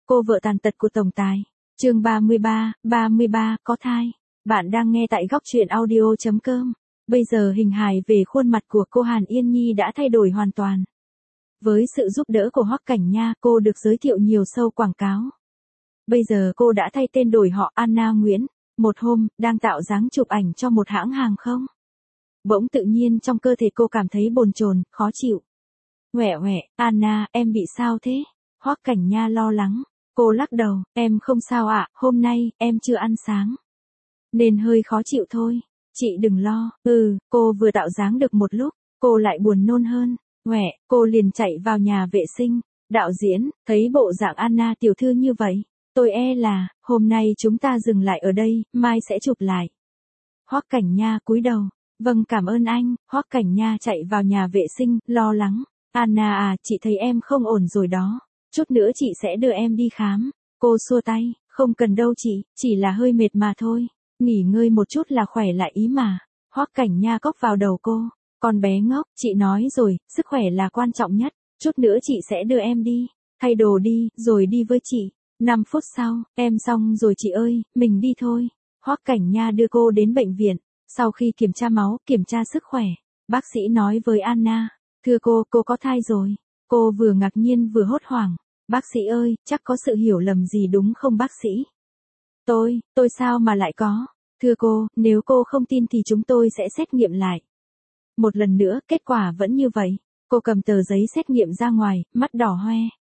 cô vợ tàn tật của tổng tài. Chương 33, có thai. Bạn đang nghe tại góc truyện audio.com. Bây giờ hình hài về khuôn mặt của cô Hàn Yên Nhi đã thay đổi hoàn toàn. Với sự giúp đỡ của Hoắc Cảnh Nha, cô được giới thiệu nhiều show quảng cáo. Bây giờ cô đã thay tên đổi họ Anna Nguyễn. Một hôm, đang tạo dáng chụp ảnh cho một hãng hàng không. Bỗng tự nhiên trong cơ thể cô cảm thấy bồn chồn, khó chịu. Huệ, Anna, em bị sao thế? Hoắc Cảnh Nha lo lắng. Cô lắc đầu, em không sao ạ, hôm nay, em chưa ăn sáng. Nên hơi khó chịu thôi. Chị đừng lo, cô vừa tạo dáng được một lúc, cô lại buồn nôn hơn. Cô liền chạy vào nhà vệ sinh. Đạo diễn, thấy bộ dạng Anna tiểu thư như vậy, tôi e là, hôm nay chúng ta dừng lại ở đây, mai sẽ chụp lại. Hoắc Cảnh Nha cúi đầu. Vâng, cảm ơn anh. Hoắc Cảnh Nha chạy vào nhà vệ sinh, lo lắng. Anna à, chị thấy em không ổn rồi đó. Chút nữa chị sẽ đưa em đi khám. Cô xua tay, không cần đâu chị, chỉ là hơi mệt mà thôi. Nghỉ ngơi một chút là khỏe lại ý mà. Hoắc Cảnh Nha cốc vào đầu cô. Con bé ngốc, chị nói rồi, sức khỏe là quan trọng nhất. Chút nữa chị sẽ đưa em đi. Thay đồ đi, rồi đi với chị. 5 phút sau, em xong rồi chị ơi, mình đi thôi. Hoắc Cảnh Nha đưa cô đến bệnh viện. Sau khi kiểm tra máu, kiểm tra sức khỏe, bác sĩ nói với Anna, thưa cô có thai rồi. Cô vừa ngạc nhiên vừa hốt hoảng. Bác sĩ ơi, chắc có sự hiểu lầm gì đúng không bác sĩ? Tôi sao mà lại có? Thưa cô, nếu cô không tin thì chúng tôi sẽ xét nghiệm lại. Một lần nữa, kết quả vẫn như vậy. Cô cầm tờ giấy xét nghiệm ra ngoài, mắt đỏ hoe.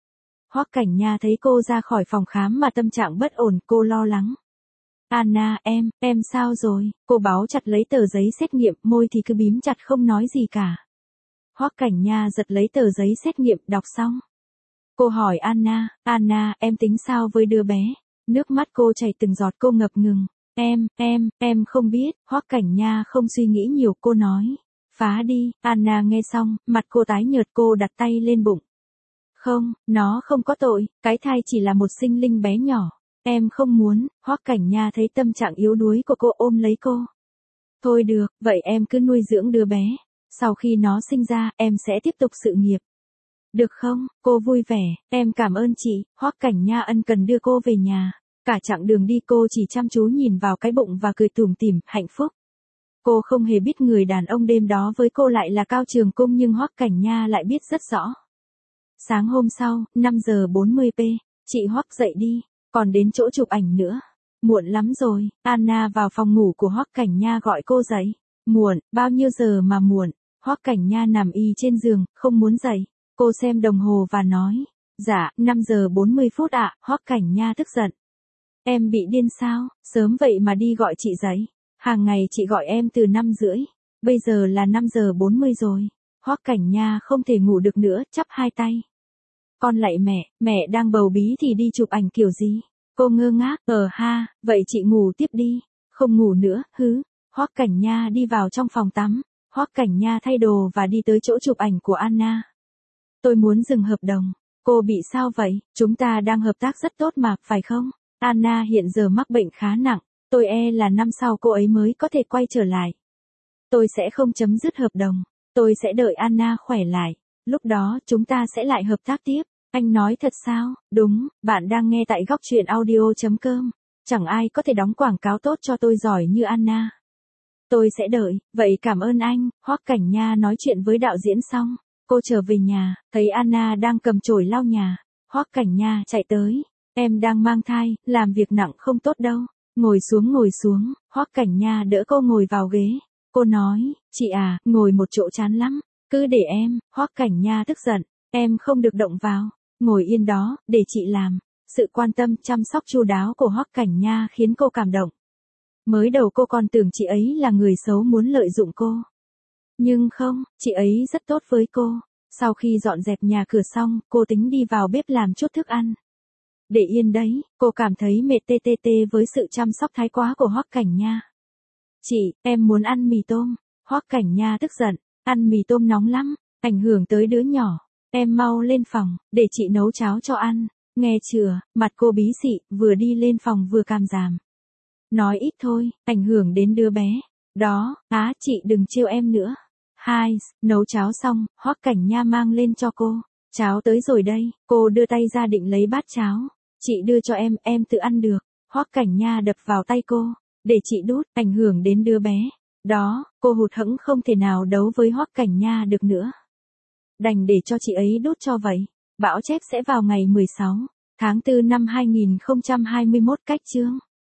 Hoắc Cảnh Nha thấy cô ra khỏi phòng khám mà tâm trạng bất ổn, cô lo lắng. Anna, em sao rồi? Cô báu chặt lấy tờ giấy xét nghiệm, môi thì cứ bím chặt không nói gì cả. Hoắc Cảnh Nha giật lấy tờ giấy xét nghiệm, đọc xong. Cô hỏi Anna, em tính sao với đứa bé? Nước mắt cô chảy từng giọt, cô ngập ngừng. Em không biết. Hoắc Cảnh Nha không suy nghĩ nhiều, cô nói. Phá đi. Anna nghe xong, mặt cô tái nhợt, cô đặt tay lên bụng. Không, nó không có tội, cái thai chỉ là một sinh linh bé nhỏ. Em không muốn. Hoắc Cảnh Nha thấy tâm trạng yếu đuối của cô, ôm lấy cô. Thôi được, vậy em cứ nuôi dưỡng đứa bé. Sau khi nó sinh ra, em sẽ tiếp tục sự nghiệp. Được không? Cô vui vẻ. Em cảm ơn chị. Hoắc Cảnh Nha ân cần đưa cô về nhà. Cả chặng đường đi cô chỉ chăm chú nhìn vào cái bụng và cười tủm tỉm, hạnh phúc. Cô không hề biết người đàn ông đêm đó với cô lại là Cao Trường Cung, nhưng Hoắc Cảnh Nha lại biết rất rõ. Sáng hôm sau, 5 giờ 40p, chị Hoắc dậy đi, còn đến chỗ chụp ảnh nữa. Muộn lắm rồi. Anna vào phòng ngủ của Hoắc Cảnh Nha gọi cô dậy. Muộn, bao nhiêu giờ mà muộn? Hoắc Cảnh Nha nằm y trên giường, không muốn dậy. Cô xem đồng hồ và nói, dạ, 5 giờ 40 phút ạ. Hoắc Cảnh Nha tức giận. Em bị điên sao? Sớm vậy mà đi gọi chị dậy. Hàng ngày chị gọi em từ 5 rưỡi. Bây giờ là 5 giờ 40 rồi. Hoắc Cảnh Nha không thể ngủ được nữa, chắp hai tay. Con lạy mẹ đang bầu bí thì đi chụp ảnh kiểu gì? Cô ngơ ngác, vậy chị ngủ tiếp đi. Không ngủ nữa, Hoắc Cảnh Nha đi vào trong phòng tắm. Hoắc Cảnh Nha thay đồ và đi tới chỗ chụp ảnh của Anna. Tôi muốn dừng hợp đồng. Cô bị sao vậy? Chúng ta đang hợp tác rất tốt mà, phải không? Anna hiện giờ mắc bệnh khá nặng. Tôi e là năm sau cô ấy mới có thể quay trở lại. Tôi sẽ không chấm dứt hợp đồng. Tôi sẽ đợi Anna khỏe lại. Lúc đó chúng ta sẽ lại hợp tác tiếp. Anh nói thật sao? Đúng, bạn đang nghe tại góc truyện audio.com. Chẳng ai có thể đóng quảng cáo tốt cho tôi giỏi như Anna. Tôi sẽ đợi, vậy cảm ơn anh. Hoắc Cảnh Nha nói chuyện với đạo diễn xong. Cô trở về nhà, thấy Anna đang cầm chổi lau nhà. Hoắc Cảnh Nha chạy tới. Em đang mang thai, làm việc nặng không tốt đâu. Ngồi xuống. Hoắc Cảnh Nha đỡ cô ngồi vào ghế. Cô nói, chị à, ngồi một chỗ chán lắm. Cứ để em. Hoắc Cảnh Nha tức giận. Em không được động vào. Ngồi yên đó, để chị làm. Sự quan tâm chăm sóc chu đáo của Hoắc Cảnh Nha khiến cô cảm động. Mới đầu cô còn tưởng chị ấy là người xấu muốn lợi dụng cô. Nhưng không, chị ấy rất tốt với cô. Sau khi dọn dẹp nhà cửa xong, cô tính đi vào bếp làm chút thức ăn. Để yên đấy, cô cảm thấy mệt với sự chăm sóc thái quá của Hoắc Cảnh Nha. Chị, em muốn ăn mì tôm. Hoắc Cảnh Nha tức giận, ăn mì tôm nóng lắm, ảnh hưởng tới đứa nhỏ. Em mau lên phòng, để chị nấu cháo cho ăn. Nghe chưa? Mặt cô bí xị, vừa đi lên phòng vừa càm ràm. Nói ít thôi, ảnh hưởng đến đứa bé. Đó, chị đừng trêu em nữa. Nấu cháo xong, Hoắc Cảnh Nha mang lên cho cô. Cháo tới rồi đây, cô đưa tay ra định lấy bát cháo. Chị đưa cho em tự ăn được. Hoắc Cảnh Nha đập vào tay cô, để chị đút, ảnh hưởng đến đứa bé. Đó, cô hụt hẫng không thể nào đấu với Hoắc Cảnh Nha được nữa. Đành để cho chị ấy đút cho vậy. Bão chép sẽ vào ngày 16 tháng 4 năm 2021 cách chương.